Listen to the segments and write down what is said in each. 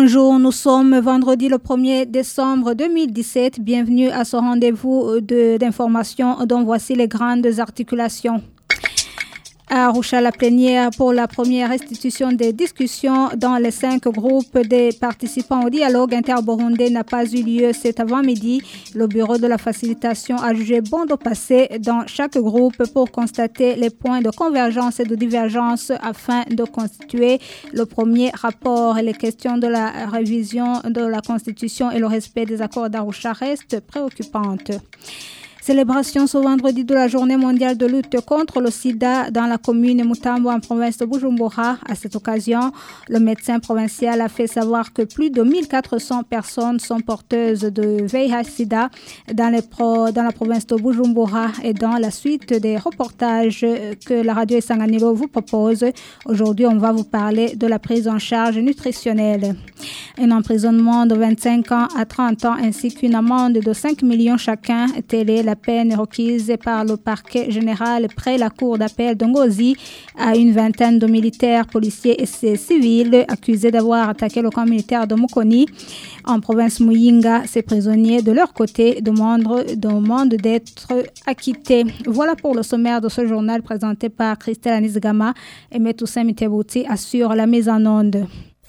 Bonjour, nous sommes vendredi le 1er décembre 2017. Bienvenue à ce rendez-vous d'information dont voici les grandes articulations. À Arusha, la plénière pour la première restitution des discussions dans les 5 groupes des participants au dialogue inter-burundais n'a pas eu lieu cet avant-midi. Le bureau de la facilitation a jugé bon de passer dans chaque groupe pour constater les points de convergence et de divergence afin de constituer le premier rapport. Les questions de la révision de la Constitution et le respect des accords d'Arusha restent préoccupantes. Célébration ce vendredi de la journée mondiale de lutte contre le sida dans la commune Mutambo en province de Bujumbura. À cette occasion, le médecin provincial a fait savoir que plus de 1400 personnes sont porteuses de VIH-Sida dans la province de Bujumbura. Et dans la suite des reportages que la radio Isanganiro vous propose, aujourd'hui on va vous parler de la prise en charge nutritionnelle. Un emprisonnement de 25 ans à 30 ans ainsi qu'une amende de 5 millions chacun, telle est la peine requise par le parquet général près la cour d'appel de Ngozi à une vingtaine de militaires, policiers et civils accusés d'avoir attaqué le camp militaire de Mukoni en province Muyinga. Ces prisonniers de leur côté demandent d'être acquittés. Voilà pour le sommaire de ce journal présenté par Christelle Anisgama et Metoussin Mitebouti assure la mise en onde.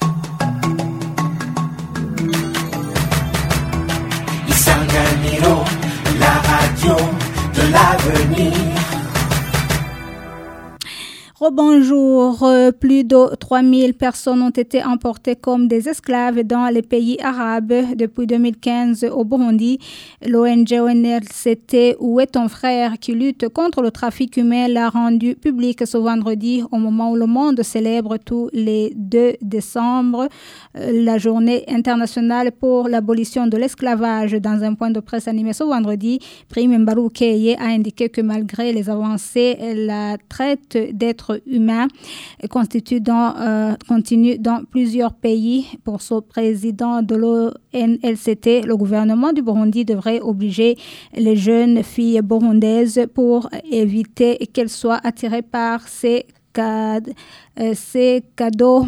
Isanganiro, la radio de l'avenir. Rebonjour, plus de 3000 personnes ont été emportées comme des esclaves dans les pays arabes depuis 2015 au Burundi. L'ONG ONLCT Où est ton frère qui lutte contre le trafic humain l'a rendu public ce vendredi au moment où le monde célèbre tous les 2 décembre la journée internationale pour l'abolition de l'esclavage. Dans un point de presse animé ce vendredi, Prime Mbaroukeye a indiqué que malgré les avancées, la traite d'êtres humains continue dans plusieurs pays. Pour ce président de l'ONLCT, le gouvernement du Burundi devrait obliger les jeunes filles burundaises pour éviter qu'elles soient attirées par ces cadeaux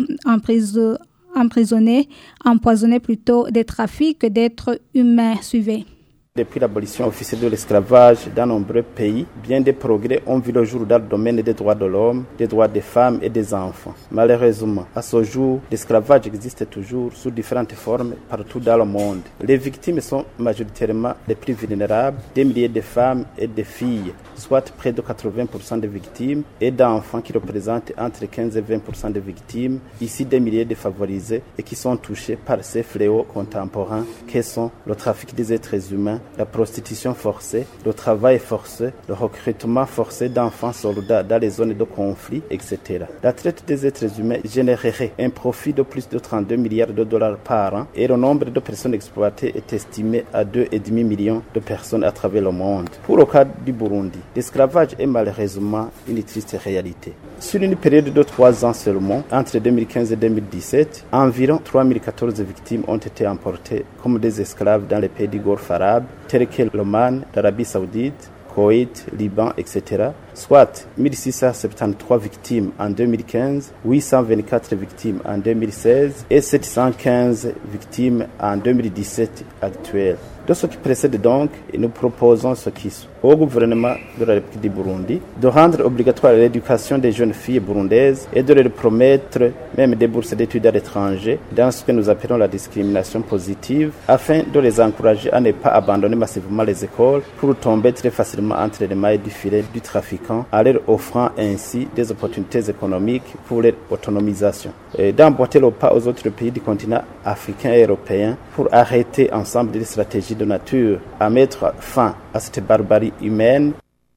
empoisonnés plutôt des trafics d'êtres humains. Suivez. Depuis l'abolition officielle de l'esclavage dans nombreux pays, bien des progrès ont vu le jour dans le domaine des droits de l'homme, des droits des femmes et des enfants. Malheureusement, à ce jour, l'esclavage existe toujours sous différentes formes partout dans le monde. Les victimes sont majoritairement les plus vulnérables, des milliers de femmes et de filles, soit près de 80% des victimes, et d'enfants qui représentent entre 15 et 20% des victimes, ici des milliers de favorisés et qui sont touchés par ces fléaux contemporains que sont le trafic des êtres humains, la prostitution forcée, le travail forcé, le recrutement forcé d'enfants soldats dans les zones de conflit, etc. La traite des êtres humains générerait un profit de plus de 32 milliards de dollars par an et le nombre de personnes exploitées est estimé à 2,5 millions de personnes à travers le monde. Pour le cas du Burundi, l'esclavage est malheureusement une triste réalité. Sur une période de 3 ans seulement, entre 2015 et 2017, environ 3014 victimes ont été emportées comme des esclaves dans les pays du Golfe arabe, tels que l'Oman, l'Arabie saoudite, Koweït, Liban, etc., soit 1673 victimes en 2015, 824 victimes en 2016 et 715 victimes en 2017 actuel. De ce qui précède donc, nous proposons ce qui suit au gouvernement de la République du Burundi de rendre obligatoire l'éducation des jeunes filles burundaises et de leur promettre même des bourses d'études à l'étranger dans ce que nous appelons la discrimination positive afin de les encourager à ne pas abandonner massivement les écoles pour tomber très facilement entre les mailles du filet du trafiquant en leur offrant ainsi des opportunités économiques pour leur autonomisation. Et d'emboîter le pas aux autres pays du continent africain et européen pour arrêter ensemble des stratégies de nature à mettre fin à cette barbarie humaine.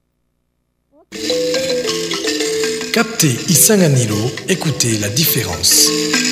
Captez Isanganiro, écoutez la différence.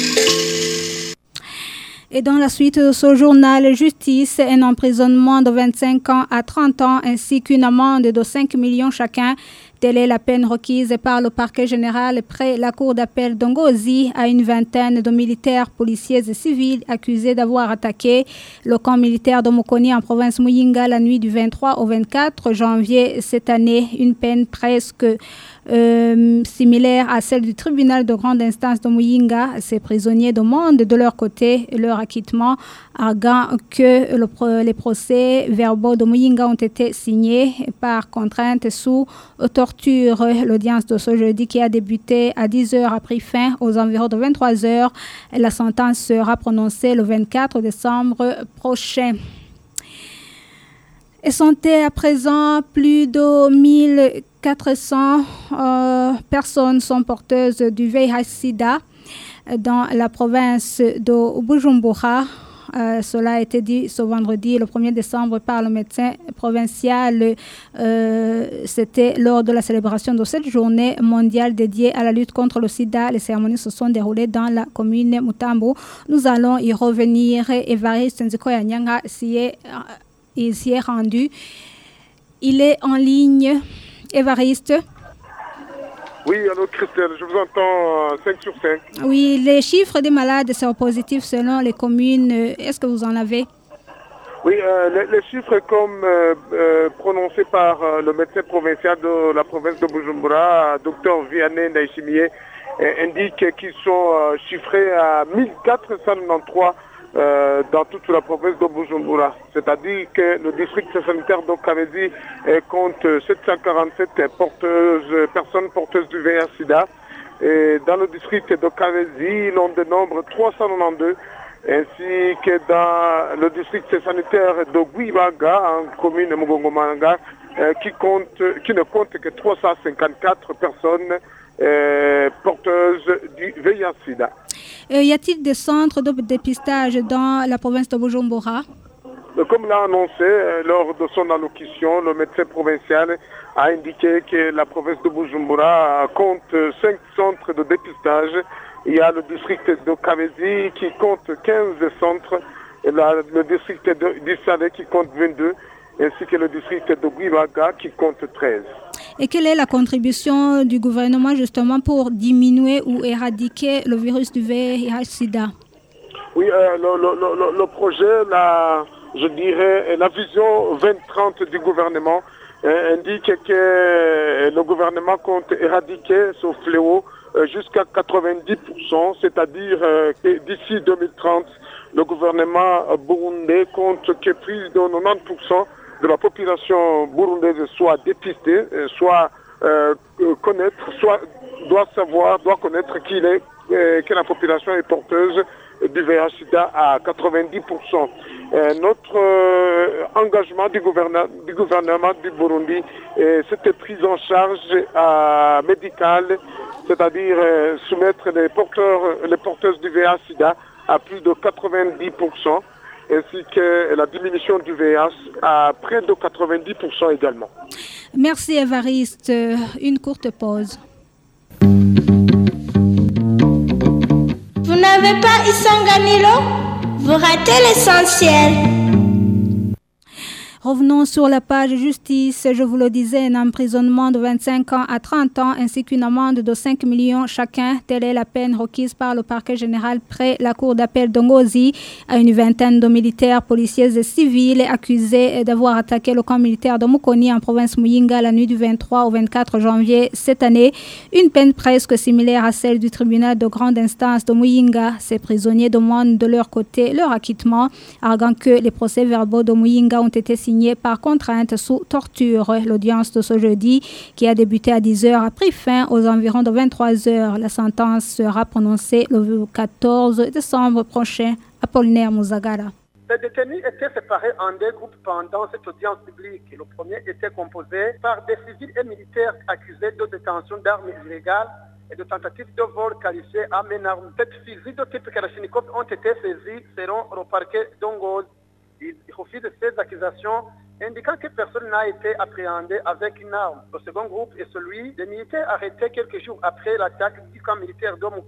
Et dans la suite de ce journal, justice, un emprisonnement de 25 ans à 30 ans ainsi qu'une amende de 5 millions chacun. Telle est la peine requise par le parquet général près la cour d'appel d'Ongozi à une vingtaine de militaires, policiers et civils accusés d'avoir attaqué le camp militaire de Mokoni en province Muyinga la nuit du 23 au 24 janvier cette année. Une peine presque similaire à celle du tribunal de grande instance de Muyinga. Ces prisonniers demandent de leur côté leur acquittement, arguant que les procès verbaux de Muyinga ont été signés par contrainte sous torture. L'audience de ce jeudi qui a débuté à 10h a pris fin aux environs de 23h. La sentence sera prononcée le 24 décembre prochain. Et santé à présent, plus de 1400 personnes sont porteuses du VIH-Sida dans la province de Bujumbura. Cela a été dit ce vendredi, le 1er décembre, par le médecin provincial. C'était lors de la célébration de cette journée mondiale dédiée à la lutte contre le sida. Les cérémonies se sont déroulées dans la commune Mutambo. Nous allons y revenir. Évariste Nzikoya Nyanga il s'y est rendu. Il est en ligne. Évariste. Oui, allô Christelle, je vous entends 5 sur 5. Oui, les chiffres des malades sont positifs selon les communes. Est-ce que vous en avez? Oui, les chiffres comme prononcés par le médecin provincial de la province de Bujumbura, Dr Vianney Ndaïchimiye, indiquent qu'ils sont chiffrés à 1493 dans toute la province de Bujumbura. C'est-à-dire que le district sanitaire d'Okavezi compte 747 personnes porteuses du VIH-Sida. Et dans le district d'Okavezi, l'on dénombre 392, ainsi que dans le district sanitaire de Guibaga, en commune Mugongomanga, qui ne compte que 354 personnes porteuses du VIH-Sida. Y a-t-il des centres de dépistage dans la province de Bujumbura? Comme l'a annoncé lors de son allocution, le médecin provincial a indiqué que la province de Bujumbura compte 5 centres de dépistage. Il y a le district de Kavezi qui compte 15 centres, et le district d'Issale qui compte 22, ainsi que le district de Guibaga qui compte 13. Et quelle est la contribution du gouvernement justement pour diminuer ou éradiquer le virus du VIH-Sida? Oui, le projet, je dirais, la vision 2030 du gouvernement indique que le gouvernement compte éradiquer ce fléau jusqu'à 90%, c'est-à-dire que d'ici 2030, le gouvernement burundais compte que plus de 90% de la population burundaise soit dépistée, soit doit connaître que la population est porteuse du VIH-Sida à 90%. Notre engagement du gouvernement du Burundi, c'était prise en charge médicale, c'est-à-dire soumettre les porteuses du VIH-Sida à plus de 90%. Ainsi que la diminution du VIH à près de 90% également. Merci Évariste. Une courte pause. Vous n'avez pas Isanganilo? Vous ratez l'essentiel. Revenons sur la page justice. Je vous le disais, un emprisonnement de 25 ans à 30 ans ainsi qu'une amende de 5 millions chacun. Telle est la peine requise par le parquet général près la cour d'appel d'Ongozi à une vingtaine de militaires, policiers et civils accusés d'avoir attaqué le camp militaire de Mokoni en province Muyinga la nuit du 23 au 24 janvier cette année. Une peine presque similaire à celle du tribunal de grande instance de Muyinga. Ces prisonniers demandent de leur côté leur acquittement, arguant que les procès-verbaux de Muyinga ont été signés par contrainte sous torture. L'audience de ce jeudi, qui a débuté à 10h, a pris fin aux environs de 23h. La sentence sera prononcée le 14 décembre prochain. Apollinaire Mouzagara. Les détenus étaient séparés en deux groupes pendant cette audience publique. Le premier était composé par des civils et militaires accusés de détention d'armes illégales et de tentatives de vol qualifiées à main armée. Cette fusils de type Kalachnikov ont été saisis selon le parquet d'Ongozi. Il refuse ces accusations, indiquant que personne n'a été appréhendé avec une arme. Le second groupe est celui des militaires arrêtés quelques jours après l'attaque du camp militaire de Mukoni.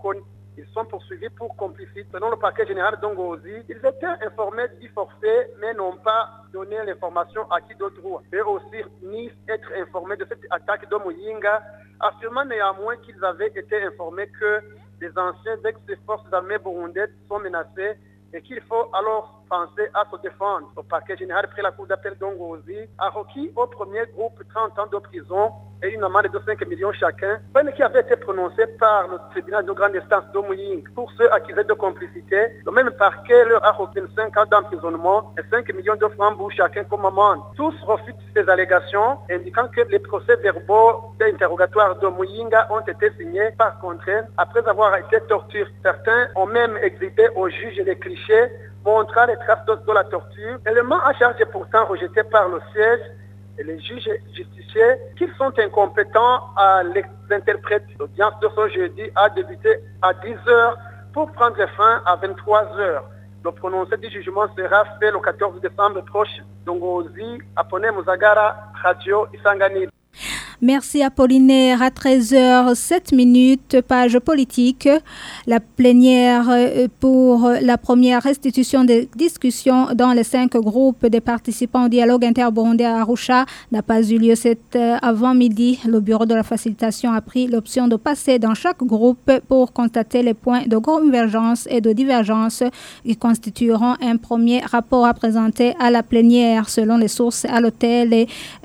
Ils sont poursuivis pour complicité. Selon le parquet général d'Ongozi, ils étaient informés du forfait, mais n'ont pas donné l'information à qui d'autre droit. Et aussi ni être informés de cette attaque de Muyinga, affirmant néanmoins qu'ils avaient été informés que les anciens ex-forces armées burundaises sont menacés et qu'il faut alors penser à se défendre. Le parquet général près la cour d'appel d'Ongozi a requis au premier groupe 30 ans de prison et une amende de 5 millions chacun, peine qui avait été prononcée par le tribunal de grande instance de Muyinga. Pour ceux accusés de complicité, le même parquet leur a requis 5 ans d'emprisonnement et 5 millions de francs pour chacun comme amende. Tous refutent ces allégations, indiquant que les procès-verbaux d'interrogatoire de Muyinga ont été signés par contrainte après avoir été torturés. Certains ont même exhibé aux juges les clichés montrant les traces de la torture, élément à charge pourtant rejeté par le siège et les juges justiciers qu'ils sont incompétents à les interpréter. L'audience de ce jeudi a débuté à 10h pour prendre fin à 23h. Le prononcé du jugement sera fait le 14 décembre prochain. Dongozi, Apone Muzagara, Radio Isangani. Merci Apollinaire. À 13h07, page politique. La plénière pour la première restitution des discussions dans les 5 groupes des participants au dialogue interburundais à Arusha n'a pas eu lieu cet avant-midi. Le bureau de la facilitation a pris l'option de passer dans chaque groupe pour constater les points de convergence et de divergence qui constitueront un premier rapport à présenter à la plénière selon les sources à l'hôtel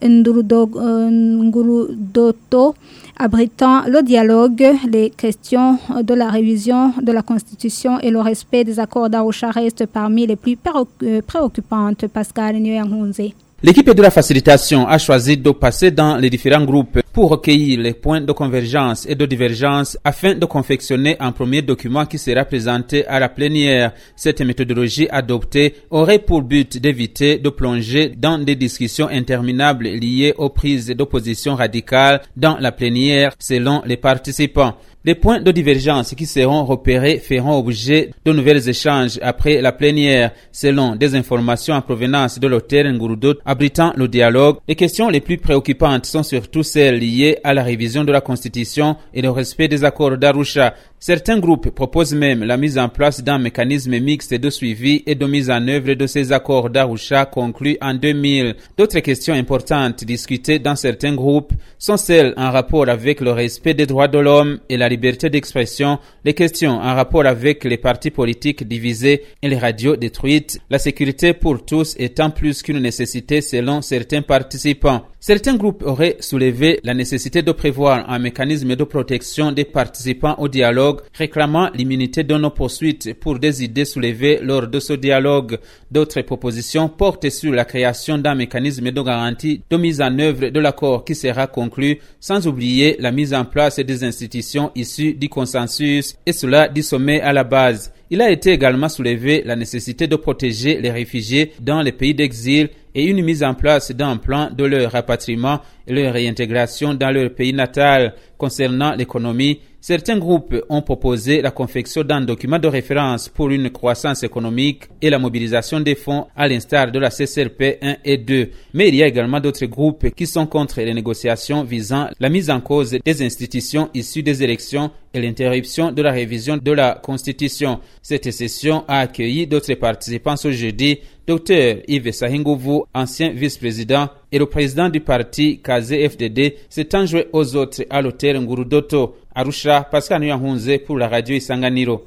Nguru Doto, abritant le dialogue, les questions de la révision de la Constitution et le respect des accords d'Arusha restent parmi les plus préoccupantes. Pascal Nyoyanghunze. L'équipe de la facilitation a choisi de passer dans les différents groupes pour recueillir les points de convergence et de divergence afin de confectionner un premier document qui sera présenté à la plénière. Cette méthodologie adoptée aurait pour but d'éviter de plonger dans des discussions interminables liées aux prises d'opposition radicales dans la plénière selon les participants. Les points de divergence qui seront repérés feront objet de nouveaux échanges après la plénière. Selon des informations en provenance de l'hôtel Ngurudot abritant le dialogue, les questions les plus préoccupantes sont surtout celles liées à la révision de la Constitution et le respect des accords d'Arusha. Certains groupes proposent même la mise en place d'un mécanisme mixte de suivi et de mise en œuvre de ces accords d'Arusha conclus en 2000. D'autres questions importantes discutées dans certains groupes sont celles en rapport avec le respect des droits de l'homme et la liberté d'expression, les questions en rapport avec les partis politiques divisés et les radios détruites, la sécurité pour tous étant plus qu'une nécessité selon certains participants. Certains groupes auraient soulevé la nécessité de prévoir un mécanisme de protection des participants au dialogue, réclamant l'immunité de nos poursuites pour des idées soulevées lors de ce dialogue. D'autres propositions portent sur la création d'un mécanisme de garantie de mise en œuvre de l'accord qui sera conclu, sans oublier la mise en place des institutions issues du consensus, et cela du sommet à la base. Il a été également soulevé la nécessité de protéger les réfugiés dans les pays d'exil et une mise en place d'un plan de leur rapatriement et leur réintégration dans leur pays natal. Concernant l'économie, certains groupes ont proposé la confection d'un document de référence pour une croissance économique et la mobilisation des fonds à l'instar de la CCRP 1 et 2. Mais il y a également d'autres groupes qui sont contre les négociations visant la mise en cause des institutions issues des élections et l'interruption de la révision de la Constitution. Cette session a accueilli d'autres participants ce jeudi. Dr Yves Sahingouvou, ancien vice-président et le président du parti KZFDD, s'est enjoint aux autres à l'hôtel Ngurudoto. Arusha, Pascal Nyoyanghunze pour la radio Isanganiro.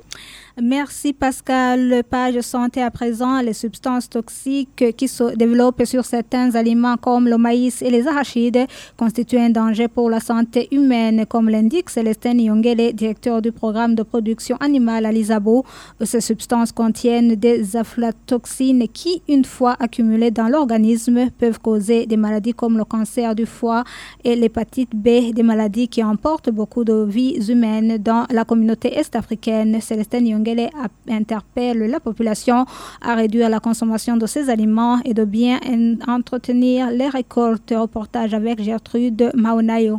Merci Pascal. Page santé à présent. Les substances toxiques qui se développent sur certains aliments comme le maïs et les arachides constituent un danger pour la santé humaine, comme l'indique Célestin Yongele, directeur du programme de production animale à l'Isabo. Ces substances contiennent des aflatoxines qui, une fois accumulées dans l'organisme, peuvent causer des maladies comme le cancer du foie et l'hépatite B, des maladies qui emportent beaucoup de vies humaines dans la communauté est-africaine. Célestin Yongele interpelle la population à réduire la consommation de ces aliments et de bien entretenir les récoltes. Reportage avec Gertrude Maonayo.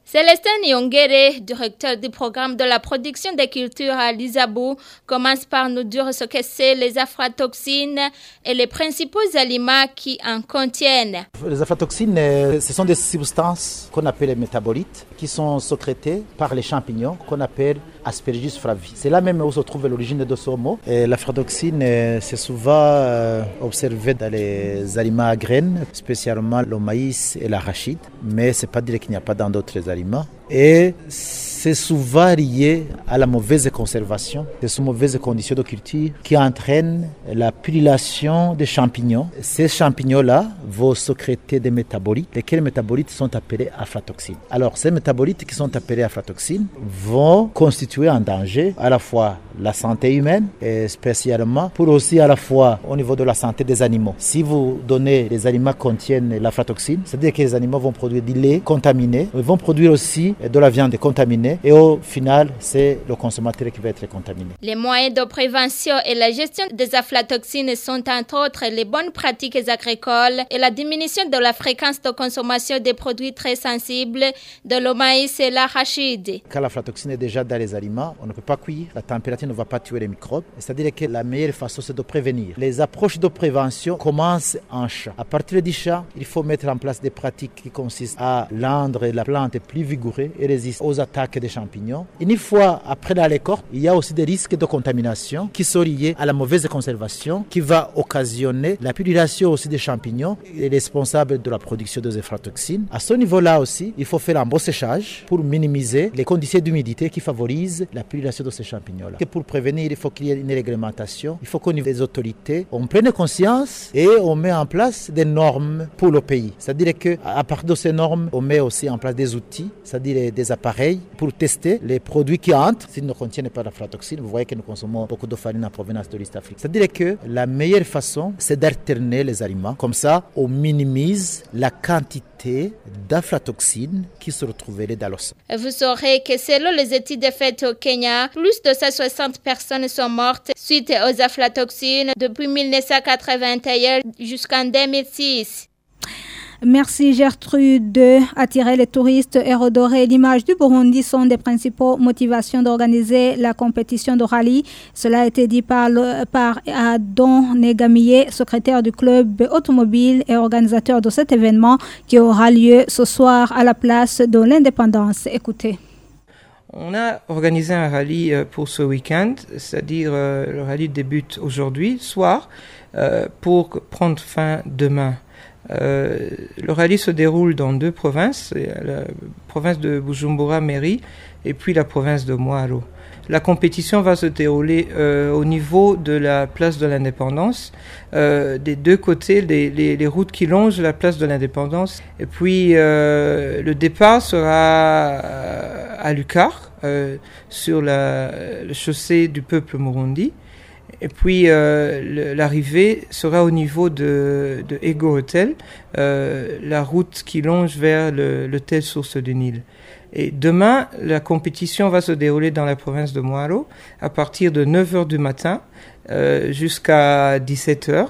Célestin Nyongere, directeur du programme de la production des cultures à l'Isabou, commence par nous dire ce que c'est les aflatoxines et les principaux aliments qui en contiennent. Les aflatoxines, ce sont des substances qu'on appelle les métabolites, qui sont sécrétées par les champignons qu'on appelle Aspergillus flavi. C'est là même où se trouve l'origine de ce mot. L'aflatoxine, c'est souvent observé dans les aliments à graines, spécialement le maïs et l'arachide, mais c'est pas dire qu'il n'y a pas dans d'autres aliments. Et c'est souvent lié à la mauvaise conservation, ces mauvaises conditions de culture qui entraînent la pullulation des champignons. Ces champignons-là vont sécréter des métabolites, lesquels métabolites sont appelés aflatoxines. Alors ces métabolites qui sont appelés aflatoxines vont constituer un danger à la fois la santé humaine et spécialement pour aussi à la fois au niveau de la santé des animaux. Si vous donnez des aliments qui contiennent l'aflatoxine, c'est-à-dire que les animaux vont produire du lait contaminé, ils vont produire aussi de la viande contaminée et au final, c'est le consommateur qui va être contaminé. Les moyens de prévention et la gestion des aflatoxines sont entre autres les bonnes pratiques agricoles et la diminution de la fréquence de consommation des produits très sensibles, de le maïs et l'arachide. Quand l'aflatoxine est déjà dans les aliments, on ne peut pas cuire, la température ne va pas tuer les microbes. C'est-à-dire que la meilleure façon, c'est de prévenir. Les approches de prévention commencent en champ. À partir du champ, il faut mettre en place des pratiques qui consistent à rendre la plante plus vigoureuse et résiste aux attaques des champignons. Une fois après la récolte, il y a aussi des risques de contamination qui sont liés à la mauvaise conservation qui va occasionner la pullulation aussi des champignons et responsable de la production des aflatoxines. À ce niveau-là aussi, il faut faire un beau séchage pour minimiser les conditions d'humidité qui favorisent la pullulation de ces champignons-là. Et pour prévenir, il faut qu'il y ait une réglementation. Il faut qu'au niveau des autorités, on prenne conscience et on met en place des normes pour le pays. C'est-à-dire qu'à partir de ces normes, on met aussi en place des outils, c'est-à-dire des appareils pour tester les produits qui entrent. S'ils ne contiennent pas d'aflatoxine, vous voyez que nous consommons beaucoup de farine en provenance de l'Est Afrique. C'est-à-dire que la meilleure façon, c'est d'alterner les aliments. Comme ça, on minimise la quantité d'aflatoxine qui se retrouverait dans l'os. Vous saurez que selon les études faites au Kenya, plus de 160 personnes sont mortes suite aux aflatoxines depuis 1981 jusqu'en 2006. Merci Gertrude. Attirer les touristes et redorer l'image du Burundi sont des principaux motivations d'organiser la compétition de rallye. Cela a été dit par Adon Negamiye, secrétaire du club automobile et organisateur de cet événement qui aura lieu ce soir à la place de l'Indépendance. Écoutez. On a organisé un rallye pour ce week-end, c'est-à-dire le rallye débute aujourd'hui, soir, pour prendre fin demain. Le rallye se déroule dans deux provinces, la province de Bujumbura Mairie et puis la province de Mwaro. La compétition va se dérouler au niveau de la place de l'Indépendance, des deux côtés, les routes qui longent la place de l'Indépendance. Et puis le départ sera à Lucar, sur le chaussée du peuple Murundi. Et puis l'arrivée sera au niveau de Ego Hotel, la route qui longe vers l'hôtel Source du Nil. Et demain, la compétition va se dérouler dans la province de Mwaro à partir de 9h du matin jusqu'à 17h.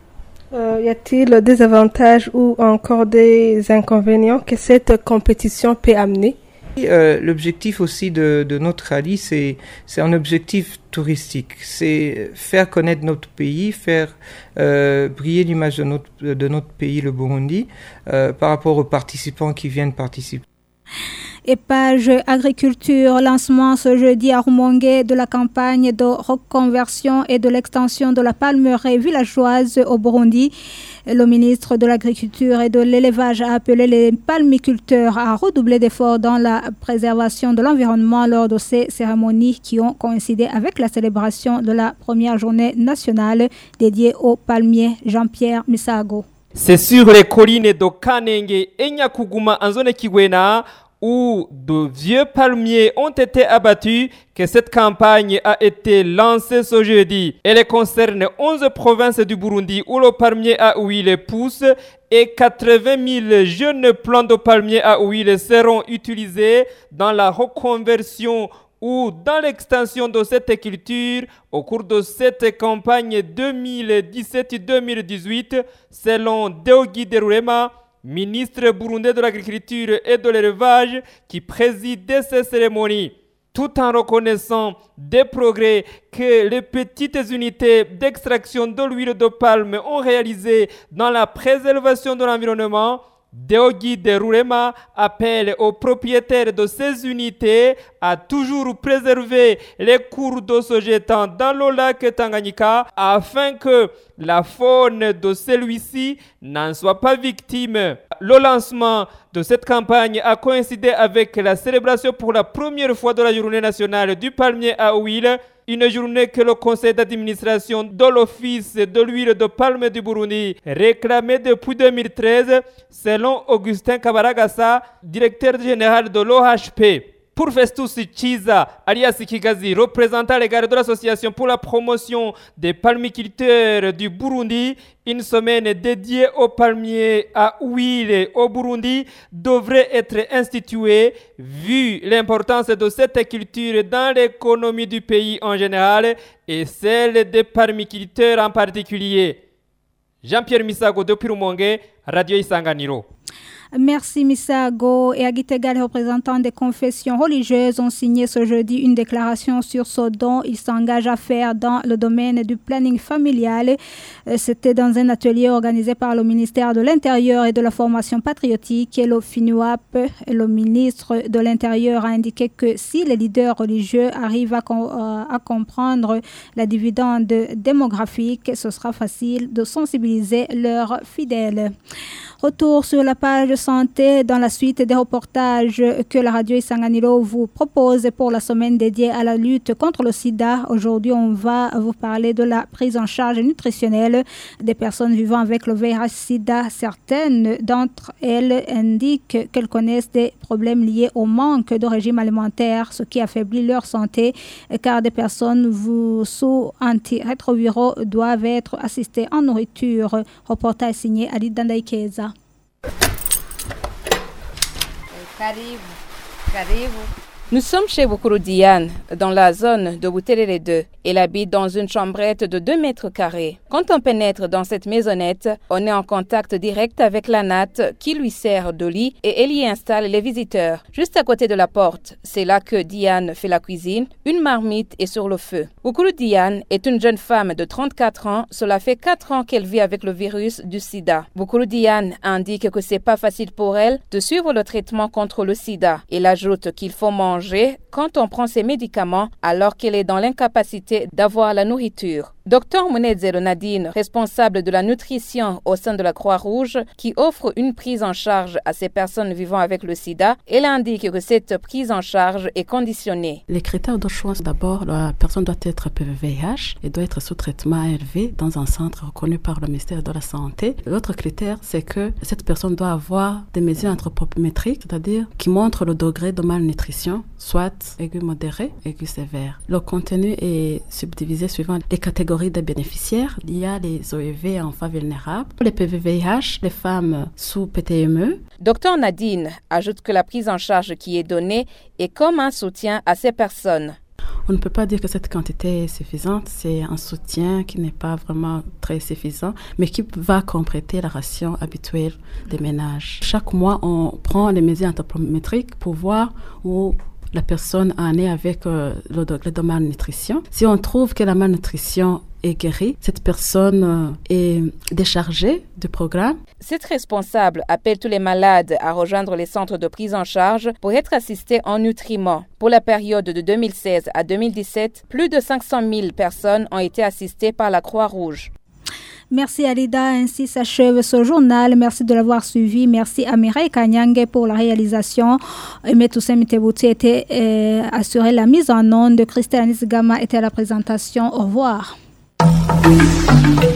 Y a-t-il des avantages ou encore des inconvénients que cette compétition peut amener? L'objectif aussi de notre rallye, c'est un objectif touristique. C'est faire connaître notre pays, faire briller l'image de notre pays, le Burundi, par rapport aux participants qui viennent participer. Et page agriculture, lancement ce jeudi à Rumongue de la campagne de reconversion et de l'extension de la palmeraie villageoise au Burundi. Le ministre de l'Agriculture et de l'Élevage a appelé les palmiculteurs à redoubler d'efforts dans la préservation de l'environnement lors de ces cérémonies qui ont coïncidé avec la célébration de la première journée nationale dédiée aux palmiers. Jean-Pierre Misago. C'est sur les collines de Kanenge et Nyakuguma en zone Kigwena où de vieux palmiers ont été abattus que cette campagne a été lancée ce jeudi. Elle concerne 11 provinces du Burundi où le palmier à huile pousse et 80 000 jeunes plants de palmiers à huile seront utilisés dans la reconversion ou dans l'extension de cette culture au cours de cette campagne 2017-2018, selon Deogi Derurema, ministre burundais de l'agriculture et de l'élevage, qui présidait ces cérémonies, tout en reconnaissant des progrès que les petites unités d'extraction de l'huile de palme ont réalisés dans la préservation de l'environnement. Deogi de Rurema appelle aux propriétaires de ces unités à toujours préserver les cours d'eau se jetant dans le lac Tanganyika afin que la faune de celui-ci n'en soit pas victime. Le lancement de cette campagne a coïncidé avec la célébration pour la première fois de la journée nationale du palmier à huile, une journée que le conseil d'administration de l'Office de l'huile de palme du Burundi réclamait depuis 2013, selon Augustin Kabaragasa, directeur général de l'OHP. Pour Festus Chiza, alias Kigazi, représentant légal de l'association pour la promotion des palmiculteurs du Burundi, une semaine dédiée aux palmiers à huile au Burundi devrait être instituée, vu l'importance de cette culture dans l'économie du pays en général et celle des palmiculteurs en particulier. Jean-Pierre Misago depuis Rumonge, Radio Isanganiro. Merci Misago et à Gitega, les représentants des confessions religieuses ont signé ce jeudi une déclaration sur ce dont ils s'engagent à faire dans le domaine du planning familial. C'était dans un atelier organisé par le ministère de l'Intérieur et de la formation patriotique et le FINUAP. Le ministre de l'Intérieur a indiqué que si les leaders religieux arrivent à comprendre la dividende démographique, ce sera facile de sensibiliser leurs fidèles. Retour sur la page santé dans la suite des reportages que la radio Isanganiro vous propose pour la semaine dédiée à la lutte contre le sida. Aujourd'hui, on va vous parler de la prise en charge nutritionnelle des personnes vivant avec le VIH-Sida. Certaines d'entre elles indiquent qu'elles connaissent des problèmes liés au manque de régime alimentaire, ce qui affaiblit leur santé, car des personnes sous antirétroviraux doivent être assistées en nourriture. Reportage signé Ali Dandaikeza. Nous sommes chez Bukuru Diane, dans la zone de Buterere 2. Elle habite dans une chambrette de 2 mètres carrés. Quand on pénètre dans cette maisonnette, on est en contact direct avec la natte qui lui sert de lit et elle y installe les visiteurs. Juste à côté de la porte, c'est là que Diane fait la cuisine. Une marmite est sur le feu. Bukuru Diane est une jeune femme de 34 ans. Cela fait 4 ans qu'elle vit avec le virus du sida. Bukuru Diane indique que c'est pas facile pour elle de suivre le traitement contre le sida. Elle ajoute qu'il faut manger quand on prend ses médicaments alors qu'elle est dans l'incapacité d'avoir la nourriture. Dr Munezero Nadine, responsable de la nutrition au sein de la Croix-Rouge, qui offre une prise en charge à ces personnes vivant avec le sida, elle indique que cette prise en charge est conditionnée. Les critères de choix, d'abord, la personne doit être PVVIH et doit être sous traitement ARV dans un centre reconnu par le ministère de la Santé. L'autre critère, c'est que cette personne doit avoir des mesures anthropométriques, c'est-à-dire qui montrent le degré de malnutrition, soit aigu modéré, aigu sévère. Le contenu est subdivisé suivant les catégories des bénéficiaires. Il y a les OEV enfants vulnérables, les PVVIH, les femmes sous PTME. Dr Nadine ajoute que la prise en charge qui est donnée est comme un soutien à ces personnes. On ne peut pas dire que cette quantité est suffisante, c'est un soutien qui n'est pas vraiment très suffisant, mais qui va compléter la ration habituelle des ménages. Chaque mois, on prend les mesures anthropométriques pour voir où la personne en est avec le degré de malnutrition. Si on trouve que la malnutrition est guérie, cette personne est déchargée du programme. Cette responsable appelle tous les malades à rejoindre les centres de prise en charge pour être assistés en nutriments. Pour la période de 2016 à 2017, plus de 500 000 personnes ont été assistées par la Croix-Rouge. Merci Alida, ainsi s'achève ce journal. Merci de l'avoir suivi. Merci à Mireille Kanyange pour la réalisation. Metoussem Mitebouti était assuré la mise en onde. Christianis Gama était à la présentation. Au revoir.